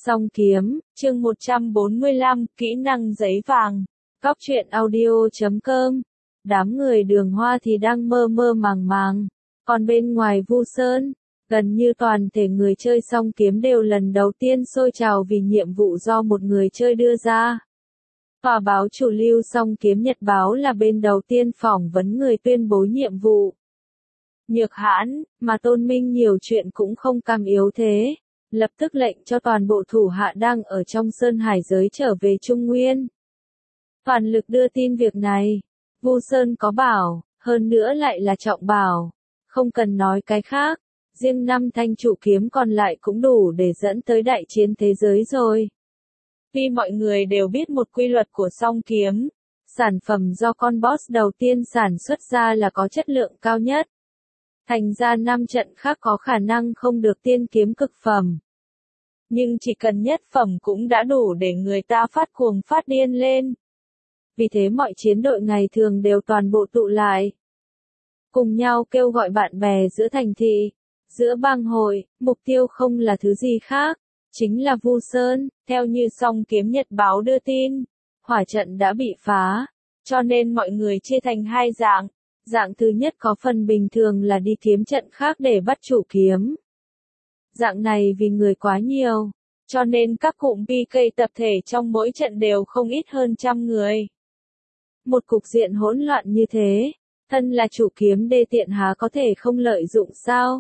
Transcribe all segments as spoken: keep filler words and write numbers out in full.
Song kiếm, chương một trăm bốn mươi lăm, kỹ năng giấy vàng. Góc truyện audio chấm com. Đám người Đường Hoa thì đang mơ mơ màng màng. Còn bên ngoài Vu Sơn, gần như toàn thể người chơi song kiếm đều lần đầu tiên sôi trào vì nhiệm vụ do một người chơi đưa ra. Tòa báo chủ lưu song kiếm Nhật báo là bên đầu tiên phỏng vấn người tuyên bố nhiệm vụ. Nhược hãn, mà Tôn Minh nhiều chuyện cũng không cam yếu thế. Lập tức lệnh cho toàn bộ thủ hạ đang ở trong Sơn Hải giới trở về Trung Nguyên. Toàn lực đưa tin việc này. Vu Sơn có bảo, hơn nữa lại là trọng bảo. Không cần nói cái khác, riêng năm thanh trụ kiếm còn lại cũng đủ để dẫn tới đại chiến thế giới rồi. Vì mọi người đều biết một quy luật của song kiếm, sản phẩm do con boss đầu tiên sản xuất ra là có chất lượng cao nhất. Thành ra năm trận khác có khả năng không được tiên kiếm cực phẩm. Nhưng chỉ cần nhất phẩm cũng đã đủ để người ta phát cuồng phát điên lên. Vì thế mọi chiến đội ngày thường đều toàn bộ tụ lại. Cùng nhau kêu gọi bạn bè giữa thành thị, giữa bang hội, mục tiêu không là thứ gì khác, chính là Vu Sơn. Theo như song kiếm Nhật báo đưa tin, hỏa trận đã bị phá, cho nên mọi người chia thành hai dạng. Dạng thứ nhất có phần bình thường là đi kiếm trận khác để bắt chủ kiếm. Dạng này vì người quá nhiều, cho nên các cụm pê ca tập thể trong mỗi trận đều không ít hơn trăm người. Một cục diện hỗn loạn như thế, thân là chủ kiếm đê tiện há có thể không lợi dụng sao?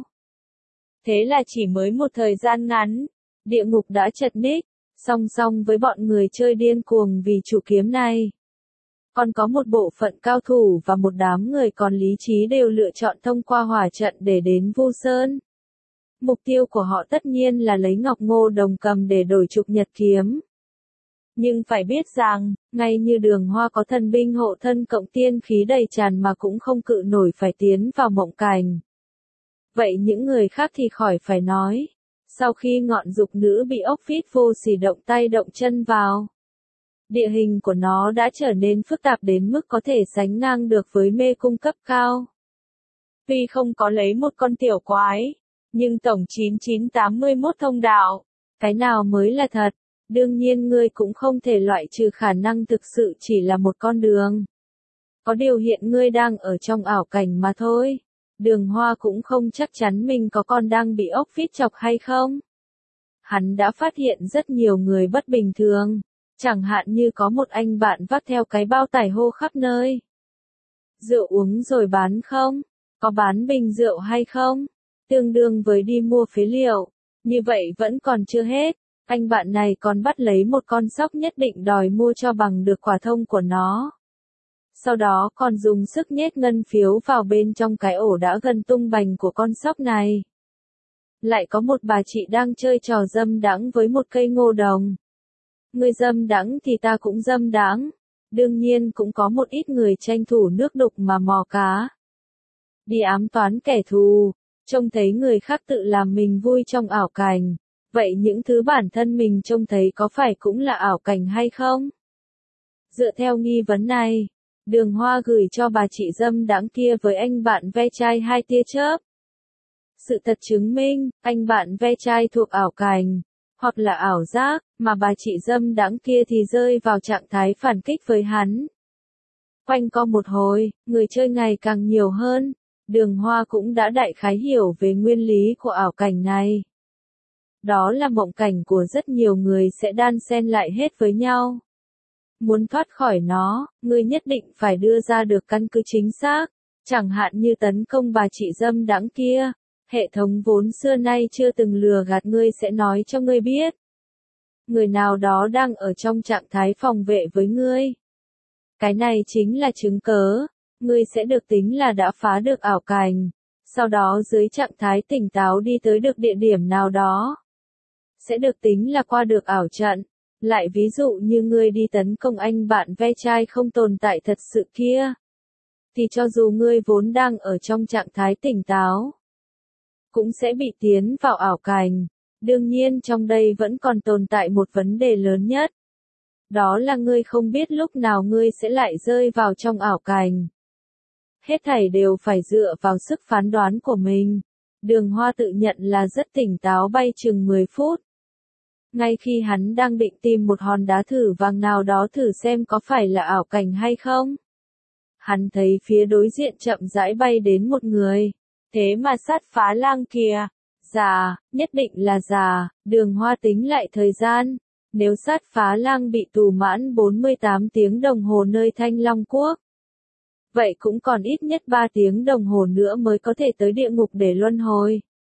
Thế là chỉ mới một thời gian ngắn, địa ngục đã chật ních, song song với bọn người chơi điên cuồng vì chủ kiếm này. Còn có một bộ phận cao thủ và một đám người còn lý trí đều lựa chọn thông qua hỏa trận để đến Vu Sơn. Mục tiêu của họ tất nhiên là lấy ngọc ngô đồng cầm để đổi trục nhật kiếm. Nhưng phải biết rằng, ngay như Đường Hoa có thần binh hộ thân cộng tiên khí đầy tràn mà cũng không cự nổi phải tiến vào mộng cảnh. Vậy những người khác thì khỏi phải nói. Sau khi ngọn dục nữ bị ốc vít vô sỉ động tay động chân vào, địa hình của nó đã trở nên phức tạp đến mức có thể sánh ngang được với mê cung cấp cao. Tuy không có lấy một con tiểu quái, nhưng tổng chín chín tám mươi mốt thông đạo, cái nào mới là thật? Đương nhiên ngươi cũng không thể loại trừ khả năng thực sự chỉ là một con đường. Có điều hiện ngươi đang ở trong ảo cảnh mà thôi. Đường Hoa cũng không chắc chắn mình có còn đang bị ốc vít chọc hay không. Hắn đã phát hiện rất nhiều người bất bình thường. Chẳng hạn như có một anh bạn vác theo cái bao tải hô khắp nơi. Rượu uống rồi bán không? Có bán bình rượu hay không? Tương đương với đi mua phế liệu. Như vậy vẫn còn chưa hết. Anh bạn này còn bắt lấy một con sóc nhất định đòi mua cho bằng được quả thông của nó. Sau đó còn dùng sức nhét ngân phiếu vào bên trong cái ổ đã gần tung bành của con sóc này. Lại có một bà chị đang chơi trò dâm đãng với một cây ngô đồng. Người dâm đãng thì ta cũng dâm đãng. Đương nhiên cũng có một ít người tranh thủ nước đục mà mò cá. Đi ám toán kẻ thù, trông thấy người khác tự làm mình vui trong ảo cảnh. Vậy những thứ bản thân mình trông thấy có phải cũng là ảo cảnh hay không? Dựa theo nghi vấn này, Đường Hoa gửi cho bà chị dâm đãng kia với anh bạn ve chai hai tia chớp. Sự thật chứng minh, anh bạn ve chai thuộc ảo cảnh, hoặc là ảo giác, mà bà chị dâm đãng kia thì rơi vào trạng thái phản kích với hắn. Quanh co một hồi, người chơi ngày càng nhiều hơn, Đường Hoa cũng đã đại khái hiểu về nguyên lý của ảo cảnh này. Đó là mộng cảnh của rất nhiều người sẽ đan xen lại hết với nhau. Muốn thoát khỏi nó, ngươi nhất định phải đưa ra được căn cứ chính xác, chẳng hạn như tấn công bà chị dâm đãng kia. Hệ thống vốn xưa nay chưa từng lừa gạt ngươi sẽ nói cho ngươi biết. Người nào đó đang ở trong trạng thái phòng vệ với ngươi. Cái này chính là chứng cớ, ngươi sẽ được tính là đã phá được ảo cảnh. Sau đó dưới trạng thái tỉnh táo đi tới được địa điểm nào đó, sẽ được tính là qua được ảo trận. Lại ví dụ như ngươi đi tấn công anh bạn ve chai không tồn tại thật sự kia, thì cho dù ngươi vốn đang ở trong trạng thái tỉnh táo, cũng sẽ bị tiến vào ảo cảnh. Đương nhiên trong đây vẫn còn tồn tại một vấn đề lớn nhất. Đó là ngươi không biết lúc nào ngươi sẽ lại rơi vào trong ảo cảnh. Hết thảy đều phải dựa vào sức phán đoán của mình. Đường Hoa tự nhận là rất tỉnh táo bay chừng mười phút. Ngay khi hắn đang định tìm một hòn đá thử vàng nào đó thử xem có phải là ảo cảnh hay không. Hắn thấy phía đối diện chậm rãi bay đến một người. Thế mà Sát Phá Lang kìa. Già, nhất định là già, Đường Hoa tính lại thời gian. Nếu Sát Phá Lang bị tù mãn bốn mươi tám tiếng đồng hồ nơi Thanh Long Quốc, vậy cũng còn ít nhất ba tiếng đồng hồ nữa mới có thể tới địa ngục để luân hồi.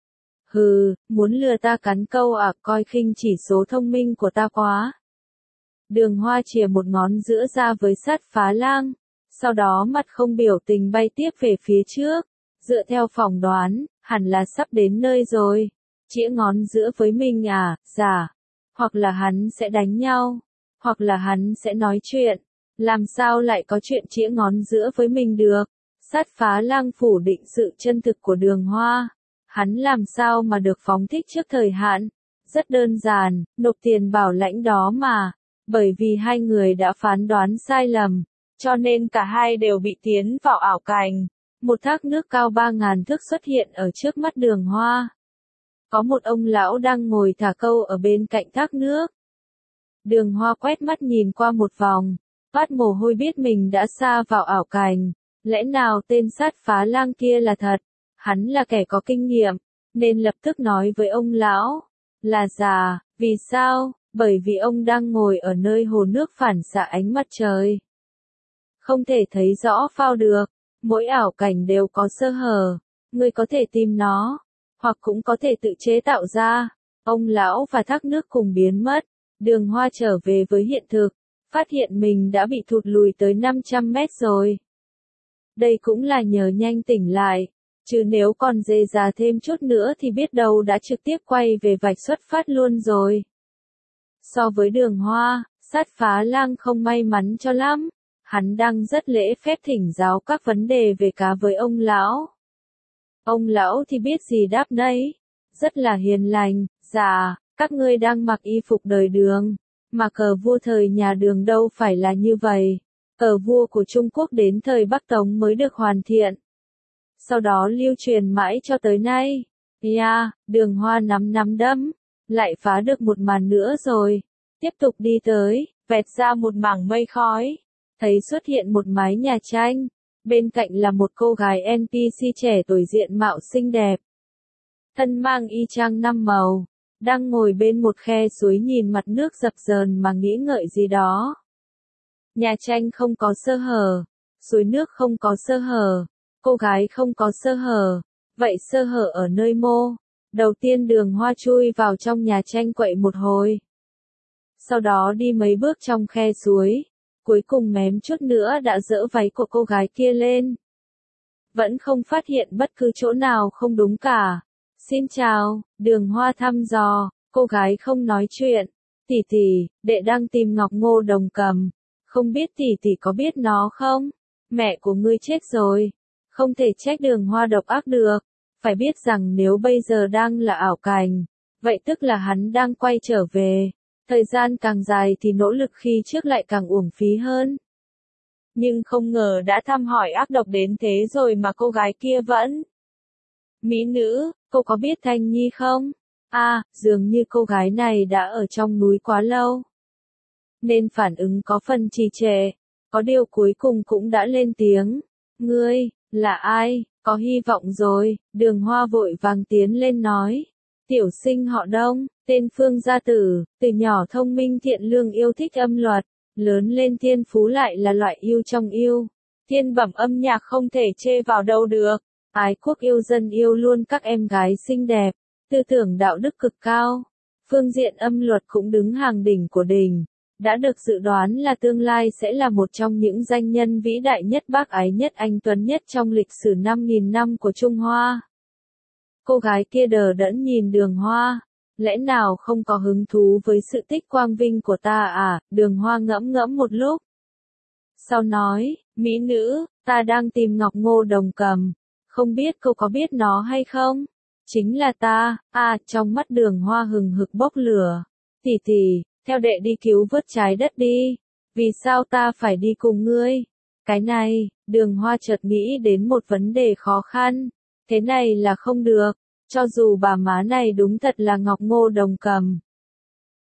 Hừ, muốn lừa ta cắn câu à, coi khinh chỉ số thông minh của ta quá. Đường Hoa chìa một ngón giữa ra với Sát Phá Lang, sau đó mặt không biểu tình bay tiếp về phía trước. Dựa theo phỏng đoán, hẳn là sắp đến nơi rồi. Chĩa ngón giữa với mình à, giả. Hoặc là hắn sẽ đánh nhau, hoặc là hắn sẽ nói chuyện. Làm sao lại có chuyện chĩa ngón giữa với mình được? Sát Phá Lang phủ định sự chân thực của Đường Hoa. Hắn làm sao mà được phóng thích trước thời hạn? Rất đơn giản, nộp tiền bảo lãnh đó mà. Bởi vì hai người đã phán đoán sai lầm, cho nên cả hai đều bị tiến vào ảo cảnh. Một thác nước cao ba ngàn thước xuất hiện ở trước mắt Đường Hoa. Có một ông lão đang ngồi thả câu ở bên cạnh thác nước. Đường Hoa quét mắt nhìn qua một vòng, toát mồ hôi biết mình đã sa vào ảo cảnh. Lẽ nào tên Sát Phá Lang kia là thật? Hắn là kẻ có kinh nghiệm, nên lập tức nói với ông lão. Là già, vì sao? Bởi vì ông đang ngồi ở nơi hồ nước phản xạ ánh mặt trời. Không thể thấy rõ phao được, mỗi ảo cảnh đều có sơ hở, ngươi có thể tìm nó, hoặc cũng có thể tự chế tạo ra. Ông lão và thác nước cùng biến mất, Đường Hoa trở về với hiện thực, phát hiện mình đã bị thụt lùi tới năm trăm mét rồi. Đây cũng là nhờ nhanh tỉnh lại, chứ nếu còn dề già thêm chút nữa thì biết đâu đã trực tiếp quay về vạch xuất phát luôn rồi. So với Đường Hoa, Sát Phá Lang không may mắn cho lắm. Hắn đang rất lễ phép thỉnh giáo các vấn đề về cá với ông lão. Ông lão thì biết gì đáp nấy, rất là hiền lành. Dạ, các ngươi đang mặc y phục đời Đường, mà cờ vua thời nhà Đường đâu phải là như vậy. Cờ vua của Trung Quốc đến thời Bắc Tống mới được hoàn thiện, sau đó lưu truyền mãi cho tới nay. Yeah, Đường Hoa nắm nắm đấm, lại phá được một màn nữa rồi. Tiếp tục đi tới, vẹt ra một mảng mây khói, thấy xuất hiện một mái nhà tranh, bên cạnh là một cô gái en pê xê trẻ tuổi diện mạo xinh đẹp, thân mang y chang năm màu, đang ngồi bên một khe suối nhìn mặt nước dập dờn mà nghĩ ngợi gì đó. Nhà tranh không có sơ hở, suối nước không có sơ hở, cô gái không có sơ hở, vậy sơ hở ở nơi mô. Đầu tiên Đường Hoa chui vào trong nhà tranh quậy một hồi, sau đó đi mấy bước trong khe suối, cuối cùng mém chút nữa đã dỡ váy của cô gái kia lên. Vẫn không phát hiện bất cứ chỗ nào không đúng cả. Xin chào, Đường Hoa thăm dò, cô gái không nói chuyện. Tỷ tỷ, đệ đang tìm ngọc ngô đồng cầm, không biết tỷ tỷ có biết nó không? Mẹ của ngươi chết rồi, không thể trách Đường Hoa độc ác được, phải biết rằng nếu bây giờ đang là ảo cảnh, vậy tức là hắn đang quay trở về. Thời gian càng dài thì nỗ lực khi trước lại càng uổng phí hơn. Nhưng không ngờ đã thăm hỏi ác độc đến thế rồi mà cô gái kia vẫn. Mỹ nữ, cô có biết Thanh Nhi không? À, dường như cô gái này đã ở trong núi quá lâu, nên phản ứng có phần trì trệ. Có điều cuối cùng cũng đã lên tiếng. Ngươi, là ai? Có hy vọng rồi. Đường Hoa vội vàng tiến lên nói. Tiểu sinh họ Đông, tên Phương Gia Tử, từ nhỏ thông minh thiện lương yêu thích âm luật, lớn lên thiên phú lại là loại yêu trong yêu. Thiên bẩm âm nhạc không thể chê vào đâu được, ái quốc yêu dân yêu luôn các em gái xinh đẹp, tư tưởng đạo đức cực cao. Phương diện âm luật cũng đứng hàng đỉnh của đỉnh, đã được dự đoán là tương lai sẽ là một trong những danh nhân vĩ đại nhất bác ái nhất anh tuấn nhất trong lịch sử năm nghìn năm của Trung Hoa. Cô gái kia đờ đẫn nhìn Đường Hoa, lẽ nào không có hứng thú với sự tích quang vinh của ta à? Đường Hoa ngẫm ngẫm một lúc, sau nói, mỹ nữ, ta đang tìm ngọc ngô đồng cầm, không biết cô có biết nó hay không? Chính là ta. À, trong mắt Đường Hoa hừng hực bốc lửa. Tỷ tỷ, theo đệ đi cứu vớt trái đất đi. Vì sao ta phải đi cùng ngươi? Cái này, Đường Hoa chợt nghĩ đến một vấn đề khó khăn. Thế này là không được, cho dù bà má này đúng thật là ngọc ngô đồng cầm,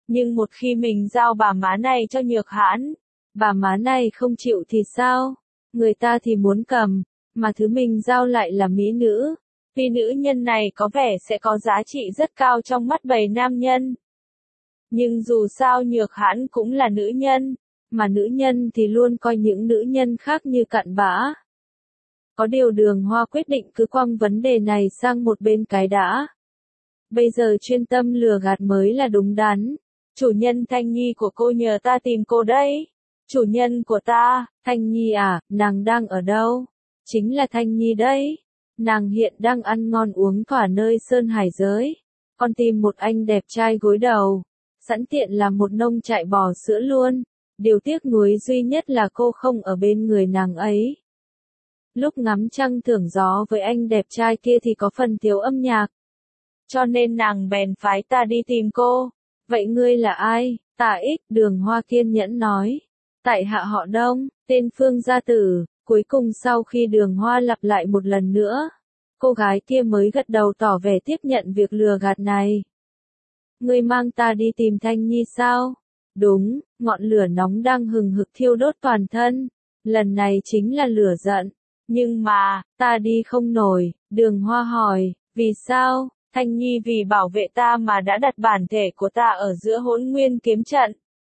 Nhưng một khi mình giao bà má này cho Nhược Hãn, bà má này không chịu thì sao? Người ta thì muốn cầm, mà thứ mình giao lại là mỹ nữ. Vì nữ nhân này có vẻ sẽ có giá trị rất cao trong mắt bầy nam nhân. Nhưng dù sao Nhược Hãn cũng là nữ nhân, mà nữ nhân thì luôn coi những nữ nhân khác như cặn bã. Có điều Đường Hoa quyết định cứ quăng vấn đề này sang một bên cái đã. Bây giờ chuyên tâm lừa gạt mới là đúng đắn. Chủ nhân Thanh Nhi của cô nhờ ta tìm cô đấy. Chủ nhân của ta, Thanh Nhi à, nàng đang ở đâu? Chính là Thanh Nhi đấy. Nàng hiện đang ăn ngon uống thỏa nơi sơn hải giới. Còn tìm một anh đẹp trai gối đầu. Sẵn tiện làm một nông trại bò sữa luôn. Điều tiếc nuối duy nhất là cô không ở bên người nàng ấy. Lúc ngắm trăng thưởng gió với anh đẹp trai kia thì có phần thiếu âm nhạc. Cho nên nàng bèn phái ta đi tìm cô. Vậy ngươi là ai? Tạ Ích, Đường Hoa kiên nhẫn nói. Tại hạ họ Đông, tên Phương Gia Tử. Cuối cùng sau khi Đường Hoa lặp lại một lần nữa, cô gái kia mới gật đầu tỏ vẻ tiếp nhận việc lừa gạt này. Ngươi mang ta đi tìm Thanh Nhi sao? Đúng, ngọn lửa nóng đang hừng hực thiêu đốt toàn thân. Lần này chính là lửa giận. Nhưng mà, ta đi không nổi. Đường Hoa hỏi, vì sao? Thanh Nhi vì bảo vệ ta mà đã đặt bản thể của ta ở giữa Hỗn Nguyên kiếm trận.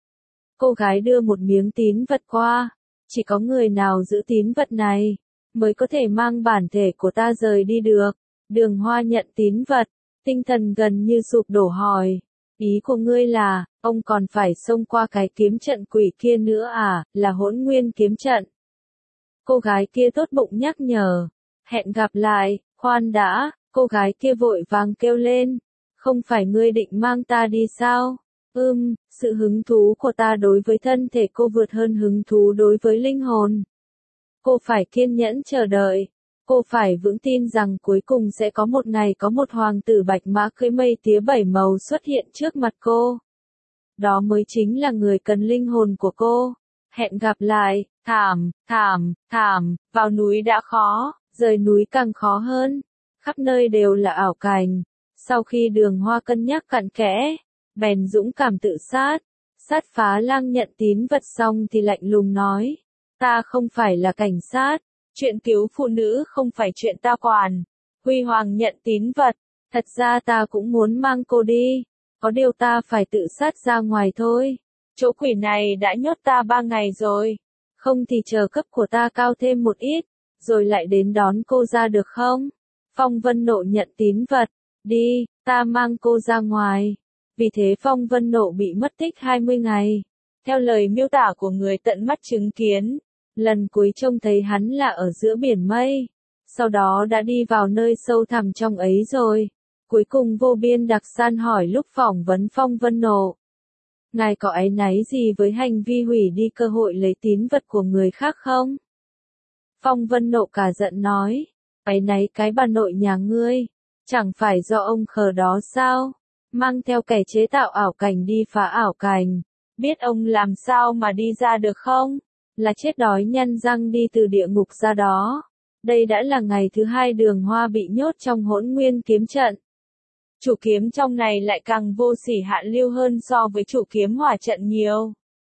Cô gái đưa một miếng tín vật qua. Chỉ có người nào giữ tín vật này, mới có thể mang bản thể của ta rời đi được. Đường Hoa nhận tín vật, tinh thần gần như sụp đổ hỏi. Ý của ngươi là, ông còn phải xông qua cái kiếm trận quỷ kia nữa à, là Hỗn Nguyên kiếm trận. Cô gái kia tốt bụng nhắc nhở. Hẹn gặp lại, khoan đã, cô gái kia vội vàng kêu lên. Không phải ngươi định mang ta đi sao? Ừm, sự hứng thú của ta đối với thân thể cô vượt hơn hứng thú đối với linh hồn. Cô phải kiên nhẫn chờ đợi. Cô phải vững tin rằng cuối cùng sẽ có một ngày có một hoàng tử bạch mã cưỡi mây tía bảy màu xuất hiện trước mặt cô. Đó mới chính là người cần linh hồn của cô. Hẹn gặp lại, thảm, thảm, thảm, vào núi đã khó, rời núi càng khó hơn. Khắp nơi đều là ảo cảnh. Sau khi Đường Hoa cân nhắc cặn kẽ, bèn dũng cảm tự sát. Sát Phá Lang nhận tín vật xong thì lạnh lùng nói. Ta không phải là cảnh sát. Chuyện cứu phụ nữ không phải chuyện ta quản. Huy Hoàng nhận tín vật. Thật ra ta cũng muốn mang cô đi. Có điều ta phải tự sát ra ngoài thôi. Chỗ quỷ này đã nhốt ta ba ngày rồi. Không thì chờ cấp của ta cao thêm một ít. Rồi lại đến đón cô ra được không? Phong Vân Nộ nhận tín vật. Đi, ta mang cô ra ngoài. Vì thế Phong Vân Nộ bị mất tích hai mươi ngày. Theo lời miêu tả của người tận mắt chứng kiến, lần cuối trông thấy hắn là ở giữa biển mây. Sau đó đã đi vào nơi sâu thẳm trong ấy rồi. Cuối cùng Vô Biên Đặc San hỏi lúc phỏng vấn Phong Vân Nộ. Ngài có áy náy gì với hành vi hủy đi cơ hội lấy tín vật của người khác không? Phong Vân Nộ cả giận nói. Áy náy cái bà nội nhà ngươi. Chẳng phải do ông khờ đó sao? Mang theo kẻ chế tạo ảo cảnh đi phá ảo cảnh. Biết ông làm sao mà đi ra được không? Là chết đói nhăn răng đi từ địa ngục ra đó. Đây đã là ngày thứ hai Đường Hoa bị nhốt trong Hỗn Nguyên kiếm trận. Chủ kiếm trong này lại càng vô sỉ hạ lưu hơn so với chủ kiếm hỏa trận nhiều.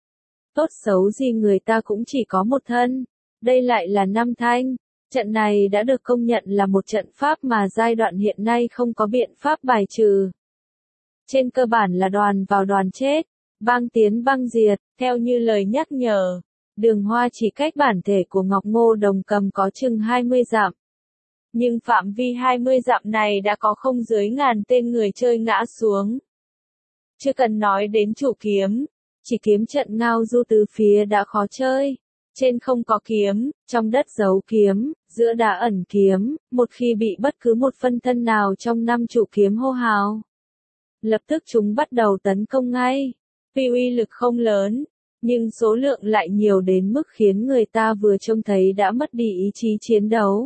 Tốt xấu gì người ta cũng chỉ có một thân. Đây lại là năm thanh. Trận này đã được công nhận là một trận pháp mà giai đoạn hiện nay không có biện pháp bài trừ. Trên cơ bản là đoàn vào đoàn chết, băng tiến băng diệt, theo như lời nhắc nhở. Đường Hoa chỉ cách bản thể của Ngọc Ngô Đồng Cầm có chừng hai mươi dặm. Nhưng phạm vi hai mươi dặm này đã có không dưới ngàn tên người chơi ngã xuống. Chưa cần nói đến chủ kiếm, chỉ kiếm trận ngao du từ phía đã khó chơi. Trên không có kiếm, trong đất giấu kiếm, giữa đá ẩn kiếm, một khi bị bất cứ một phân thân nào trong năm trụ kiếm hô hào. Lập tức chúng bắt đầu tấn công ngay. Tuy uy lực không lớn, nhưng số lượng lại nhiều đến mức khiến người ta vừa trông thấy đã mất đi ý chí chiến đấu.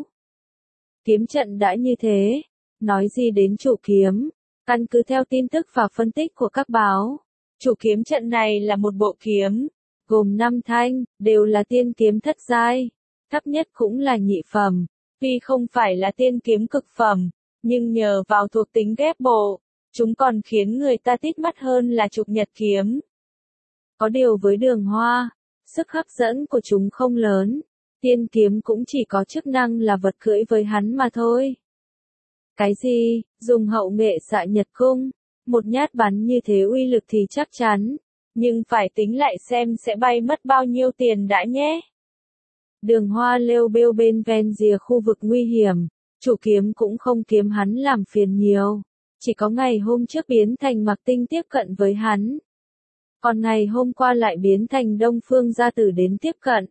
Kiếm trận đã như thế, nói gì đến chủ kiếm, căn cứ theo tin tức và phân tích của các báo. Chủ kiếm trận này là một bộ kiếm, gồm năm thanh, đều là tiên kiếm thất giai, thấp nhất cũng là nhị phẩm. Tuy không phải là tiên kiếm cực phẩm, nhưng nhờ vào thuộc tính ghép bộ, Chúng còn khiến người ta tít mắt hơn là chụp nhật kiếm. Có điều với Đường Hoa, sức hấp dẫn của chúng không lớn, tiên kiếm cũng chỉ có chức năng là vật cưỡi với hắn mà thôi. Cái gì, dùng hậu nghệ xạ nhật cung, một nhát bắn như thế uy lực thì chắc chắn, nhưng phải tính lại xem sẽ bay mất bao nhiêu tiền đã nhé. Đường Hoa lêu bêu bên ven rìa khu vực nguy hiểm, chủ kiếm cũng không kiếm hắn làm phiền nhiều, chỉ có ngày hôm trước biến thành Mạc Tinh tiếp cận với hắn. Còn ngày hôm qua lại biến thành Đông Phương Gia Tử đến tiếp cận.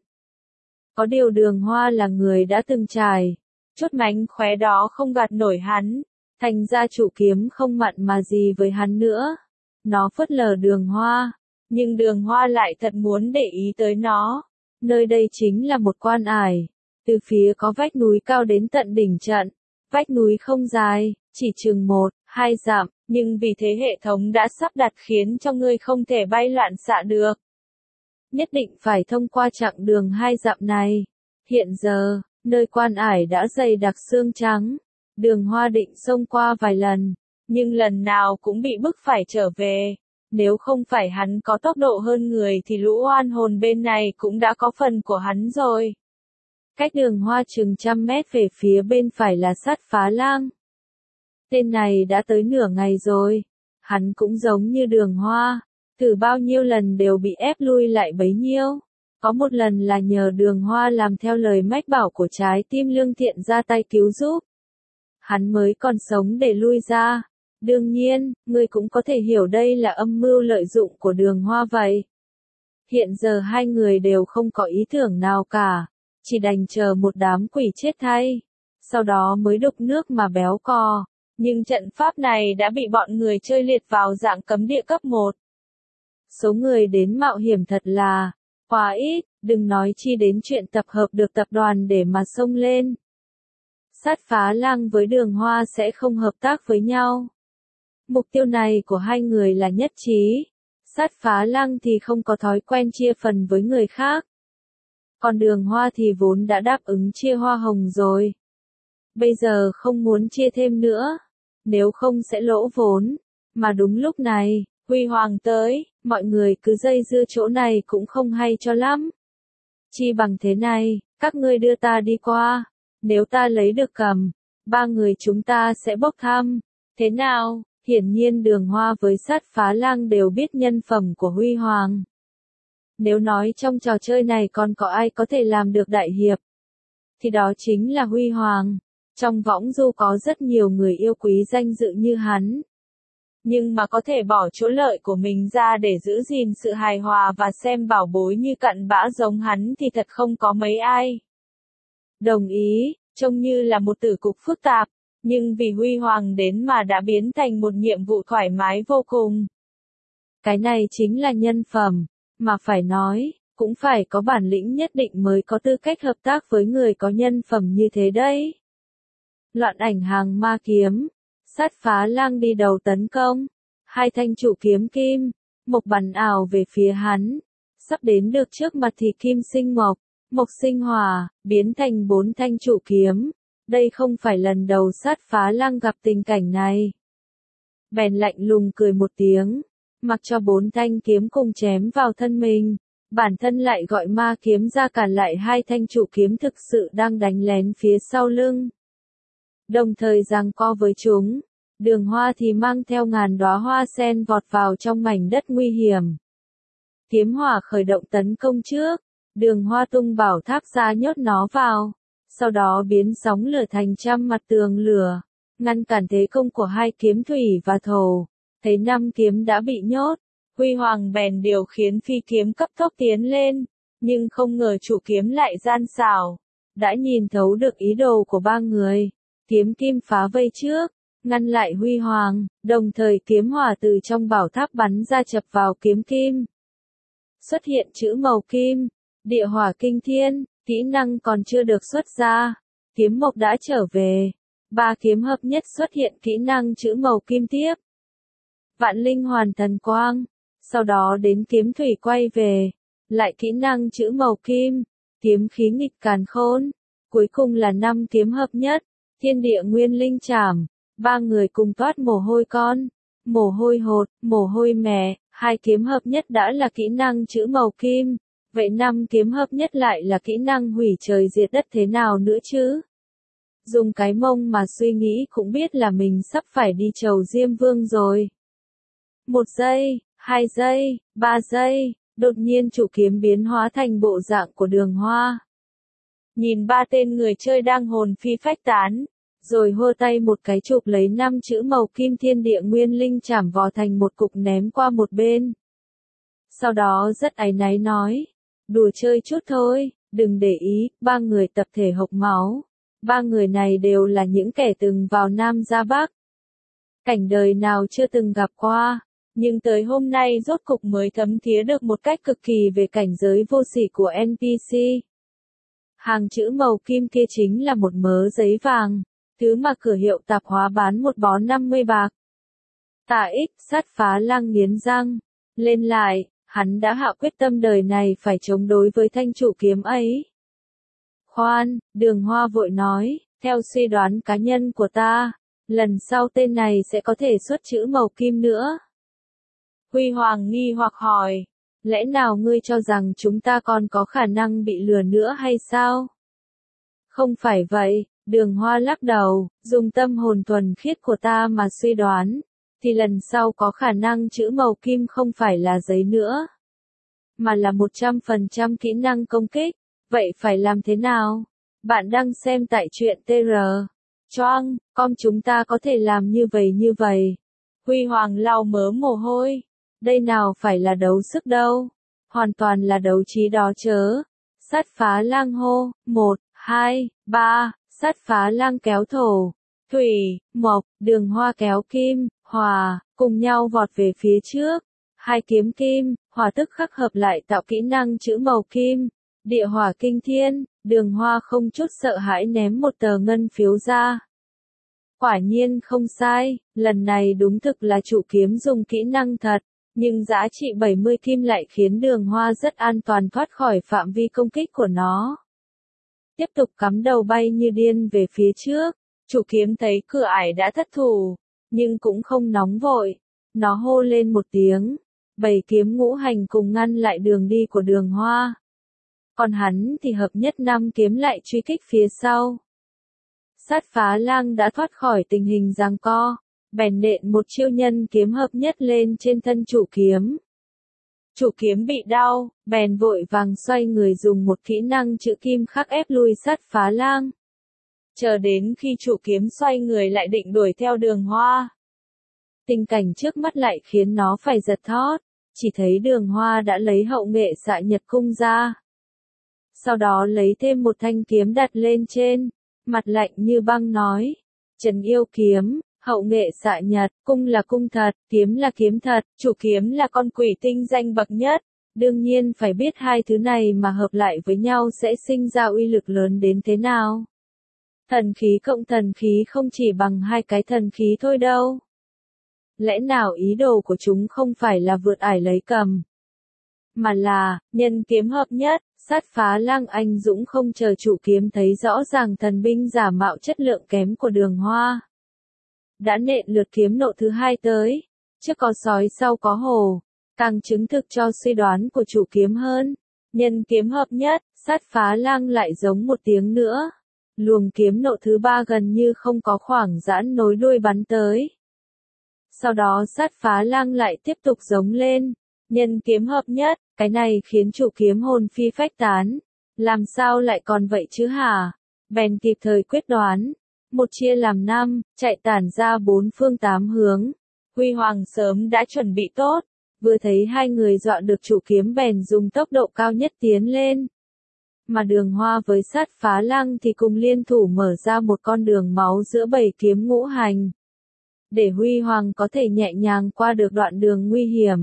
Có điều Đường Hoa là người đã từng trải, chút mánh khóe đó không gạt nổi hắn, thành ra chủ kiếm không mặn mà gì với hắn nữa. Nó phớt lờ Đường Hoa, nhưng Đường Hoa lại thật muốn để ý tới nó. Nơi đây chính là một quan ải, từ phía có vách núi cao đến tận đỉnh trận. Vách núi không dài, chỉ chừng một, hai dặm, nhưng vì thế hệ thống đã sắp đặt khiến cho ngươi không thể bay loạn xạ được. Nhất định phải thông qua chặng đường hai dặm này. Hiện giờ, nơi quan ải đã dày đặc xương trắng. Đường Hoa định xông qua vài lần, nhưng lần nào cũng bị bức phải trở về. Nếu không phải hắn có tốc độ hơn người thì lũ oan hồn bên này cũng đã có phần của hắn rồi. Cách Đường Hoa chừng trăm mét về phía bên phải là Sát Phá Lang. Tên này đã tới nửa ngày rồi. Hắn cũng giống như Đường Hoa, thử bao nhiêu lần đều bị ép lui lại bấy nhiêu. Có một lần là nhờ Đường Hoa làm theo lời mách bảo của trái tim lương thiện ra tay cứu giúp. Hắn mới còn sống để lui ra. Đương nhiên, ngươi cũng có thể hiểu đây là âm mưu lợi dụng của Đường Hoa vậy. Hiện giờ hai người đều không có ý tưởng nào cả, chỉ đành chờ một đám quỷ chết thay, sau đó mới đục nước mà béo cò. Nhưng trận pháp này đã bị bọn người chơi liệt vào dạng cấm địa cấp một. Số người đến mạo hiểm thật là quá ít, đừng nói chi đến chuyện tập hợp được tập đoàn để mà xông lên. Sát Phá Lang với Đường Hoa sẽ không hợp tác với nhau. Mục tiêu này của hai người là nhất trí. Sát Phá Lang thì không có thói quen chia phần với người khác. Còn Đường Hoa thì vốn đã đáp ứng chia hoa hồng rồi. Bây giờ không muốn chia thêm nữa, nếu không sẽ lỗ vốn. Mà đúng lúc này, Huy Hoàng tới, mọi người cứ dây dưa chỗ này cũng không hay cho lắm. Chi bằng thế này, các ngươi đưa ta đi qua, nếu ta lấy được cầm, ba người chúng ta sẽ bốc thăm. Thế nào? Hiển nhiên Đường Hoa với Sát Phá Lang đều biết nhân phẩm của Huy Hoàng. Nếu nói trong trò chơi này còn có ai có thể làm được đại hiệp, thì đó chính là Huy Hoàng. Trong võng du có rất nhiều người yêu quý danh dự như hắn. Nhưng mà có thể bỏ chỗ lợi của mình ra để giữ gìn sự hài hòa và xem bảo bối như cặn bã giống hắn thì thật không có mấy ai. Đồng ý, trông như là một tử cục phức tạp, nhưng vì Huy Hoàng đến mà đã biến thành một nhiệm vụ thoải mái vô cùng. Cái này chính là nhân phẩm, mà phải nói, cũng phải có bản lĩnh nhất định mới có tư cách hợp tác với người có nhân phẩm như thế đấy. Loạn ảnh hàng ma kiếm, Sát Phá Lang đi đầu tấn công, hai thanh trụ kiếm kim, mộc bắn ảo về phía hắn, sắp đến được trước mặt thì kim sinh mộc, mộc sinh hỏa, biến thành bốn thanh trụ kiếm. Đây không phải lần đầu Sát Phá Lang gặp tình cảnh này. Bèn lạnh lùng cười một tiếng, mặc cho bốn thanh kiếm cùng chém vào thân mình, bản thân lại gọi ma kiếm ra cản lại hai thanh trụ kiếm thực sự đang đánh lén phía sau lưng. Đồng thời giằng co với chúng, Đường Hoa thì mang theo ngàn đóa hoa sen vọt vào trong mảnh đất nguy hiểm. Kiếm hỏa khởi động tấn công trước, Đường Hoa tung bảo tháp ra nhốt nó vào, sau đó biến sóng lửa thành trăm mặt tường lửa, ngăn cản thế công của hai kiếm thủy và thổ. Thấy năm kiếm đã bị nhốt, Huy Hoàng bèn điều khiến phi kiếm cấp tốc tiến lên, nhưng không ngờ chủ kiếm lại gian xảo, đã nhìn thấu được ý đồ của ba người. Kiếm kim phá vây trước, ngăn lại Huy Hoàng, đồng thời kiếm hỏa từ trong bảo tháp bắn ra chập vào kiếm kim. Xuất hiện chữ màu kim, địa hỏa kinh thiên, kỹ năng còn chưa được xuất ra, kiếm mộc đã trở về. Ba kiếm hợp nhất xuất hiện kỹ năng chữ màu kim tiếp. Vạn linh hoàn thần quang, sau đó đến kiếm thủy quay về, lại kỹ năng chữ màu kim, kiếm khí nghịch càn khôn, cuối cùng là năm kiếm hợp nhất, thiên địa nguyên linh trảm, ba người cùng toát mồ hôi con, mồ hôi hột, mồ hôi mè, hai kiếm hợp nhất đã là kỹ năng chữ màu kim, vậy năm kiếm hợp nhất lại là kỹ năng hủy trời diệt đất thế nào nữa chứ? Dùng cái mông mà suy nghĩ cũng biết là mình sắp phải đi chầu Diêm Vương rồi. Một giây, hai giây, ba giây, đột nhiên chủ kiếm biến hóa thành bộ dạng của Đường Hoa. Nhìn ba tên người chơi đang hồn phi phách tán, rồi hơ tay một cái chụp lấy năm chữ màu kim thiên địa nguyên linh chảm vò thành một cục ném qua một bên. Sau đó rất áy náy nói, đùa chơi chút thôi, đừng để ý, ba người tập thể hộc máu. Ba người này đều là những kẻ từng vào Nam ra Bắc. Cảnh đời nào chưa từng gặp qua, nhưng tới hôm nay rốt cục mới thấm thía được một cách cực kỳ về cảnh giới vô sỉ của en pê xê. Hàng chữ màu kim kia chính là một mớ giấy vàng, thứ mà cửa hiệu tạp hóa bán một bó năm mươi bạc. Tạ Ích sát phá lang nghiến răng, lên lại, hắn đã hạ quyết tâm đời này phải chống đối với thanh chủ kiếm ấy. Khoan, Đường Hoa vội nói, theo suy đoán cá nhân của ta, lần sau tên này sẽ có thể xuất chữ màu kim nữa. Huy Hoàng nghi hoặc hỏi, lẽ nào ngươi cho rằng chúng ta còn có khả năng bị lừa nữa hay sao? Không phải vậy, Đường Hoa lắc đầu, dùng tâm hồn thuần khiết của ta mà suy đoán, thì lần sau có khả năng chữ màu kim không phải là giấy nữa, mà là một trăm phần trăm kỹ năng công kích. Vậy phải làm thế nào? Bạn đang xem tại truyện tê rờ. Choang, com chúng ta có thể làm như vậy như vậy. Huy Hoàng lau mớ mồ hôi. Đây nào phải là đấu sức đâu. Hoàn toàn là đấu trí đó chớ. Sát phá lang hô, một, hai, ba, sát phá lang kéo thổ. Thủy, mộc, Đường Hoa kéo kim, hòa, cùng nhau vọt về phía trước. Hai kiếm kim, hòa tức khắc hợp lại tạo kỹ năng chữ màu kim. Địa hỏa kinh thiên, Đường Hoa không chút sợ hãi ném một tờ ngân phiếu ra. Quả nhiên không sai, lần này đúng thực là chủ kiếm dùng kỹ năng thật, nhưng giá trị bảy mươi kim lại khiến Đường Hoa rất an toàn thoát khỏi phạm vi công kích của nó. Tiếp tục cắm đầu bay như điên về phía trước, chủ kiếm thấy cửa ải đã thất thủ, nhưng cũng không nóng vội, nó hô lên một tiếng, bảy kiếm ngũ hành cùng ngăn lại đường đi của Đường Hoa. Còn hắn thì hợp nhất năm kiếm lại truy kích phía sau. Sát phá lang đã thoát khỏi tình hình giằng co, bèn nện một chiêu nhân kiếm hợp nhất lên trên thân chủ kiếm. Chủ kiếm bị đau, bèn vội vàng xoay người dùng một kỹ năng chữ kim khắc ép lui sát phá lang. Chờ đến khi chủ kiếm xoay người lại định đuổi theo Đường Hoa. Tình cảnh trước mắt lại khiến nó phải giật thót, chỉ thấy Đường Hoa đã lấy hậu nghệ xạ nhật cung ra. Sau đó lấy thêm một thanh kiếm đặt lên trên, mặt lạnh như băng nói, Trần Yêu kiếm, hậu nghệ xạ nhật, cung là cung thật, kiếm là kiếm thật, chủ kiếm là con quỷ tinh danh bậc nhất, đương nhiên phải biết hai thứ này mà hợp lại với nhau sẽ sinh ra uy lực lớn đến thế nào. Thần khí cộng thần khí không chỉ bằng hai cái thần khí thôi đâu. Lẽ nào ý đồ của chúng không phải là vượt ải lấy cầm, mà là, nhân kiếm hợp nhất, sát phá lang anh dũng không chờ chủ kiếm thấy rõ ràng thần binh giả mạo chất lượng kém của Đường Hoa. Đã nện lượt kiếm nộ thứ hai tới, trước có sói sau có hổ, càng chứng thực cho suy đoán của chủ kiếm hơn. Nhân kiếm hợp nhất, sát phá lang lại giống một tiếng nữa. Luồng kiếm nộ thứ ba gần như không có khoảng giãn nối đuôi bắn tới. Sau đó sát phá lang lại tiếp tục giống lên. Nhân kiếm hợp nhất, cái này khiến chủ kiếm hồn phi phách tán. Làm sao lại còn vậy chứ hả? Bèn kịp thời quyết đoán. Một chia làm năm, chạy tản ra bốn phương tám hướng. Huy Hoàng sớm đã chuẩn bị tốt. Vừa thấy hai người dọa được chủ kiếm bèn dùng tốc độ cao nhất tiến lên. Mà Đường Hoa với sát phá lang thì cùng liên thủ mở ra một con đường máu giữa bảy kiếm ngũ hành. Để Huy Hoàng có thể nhẹ nhàng qua được đoạn đường nguy hiểm.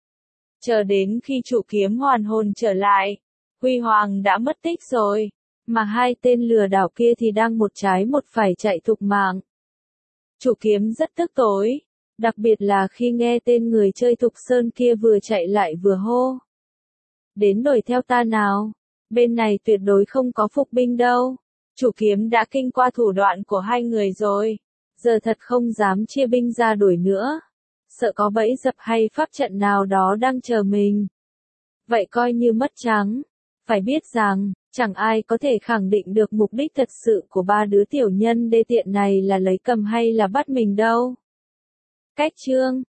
Chờ đến khi chủ kiếm hoàn hồn trở lại, Huy Hoàng đã mất tích rồi, mà hai tên lừa đảo kia thì đang một trái một phải chạy thục mạng. Chủ kiếm rất tức tối, đặc biệt là khi nghe tên người chơi Thục Sơn kia vừa chạy lại vừa hô. Đến đuổi theo ta nào, bên này tuyệt đối không có phục binh đâu. Chủ kiếm đã kinh qua thủ đoạn của hai người rồi, giờ thật không dám chia binh ra đuổi nữa. sợ có bẫy dập hay pháp trận nào đó đang chờ mình. Vậy coi như mất trắng. Phải biết rằng, chẳng ai có thể khẳng định được mục đích thật sự của ba đứa tiểu nhân đê tiện này là lấy cầm hay là bắt mình đâu. Cách chương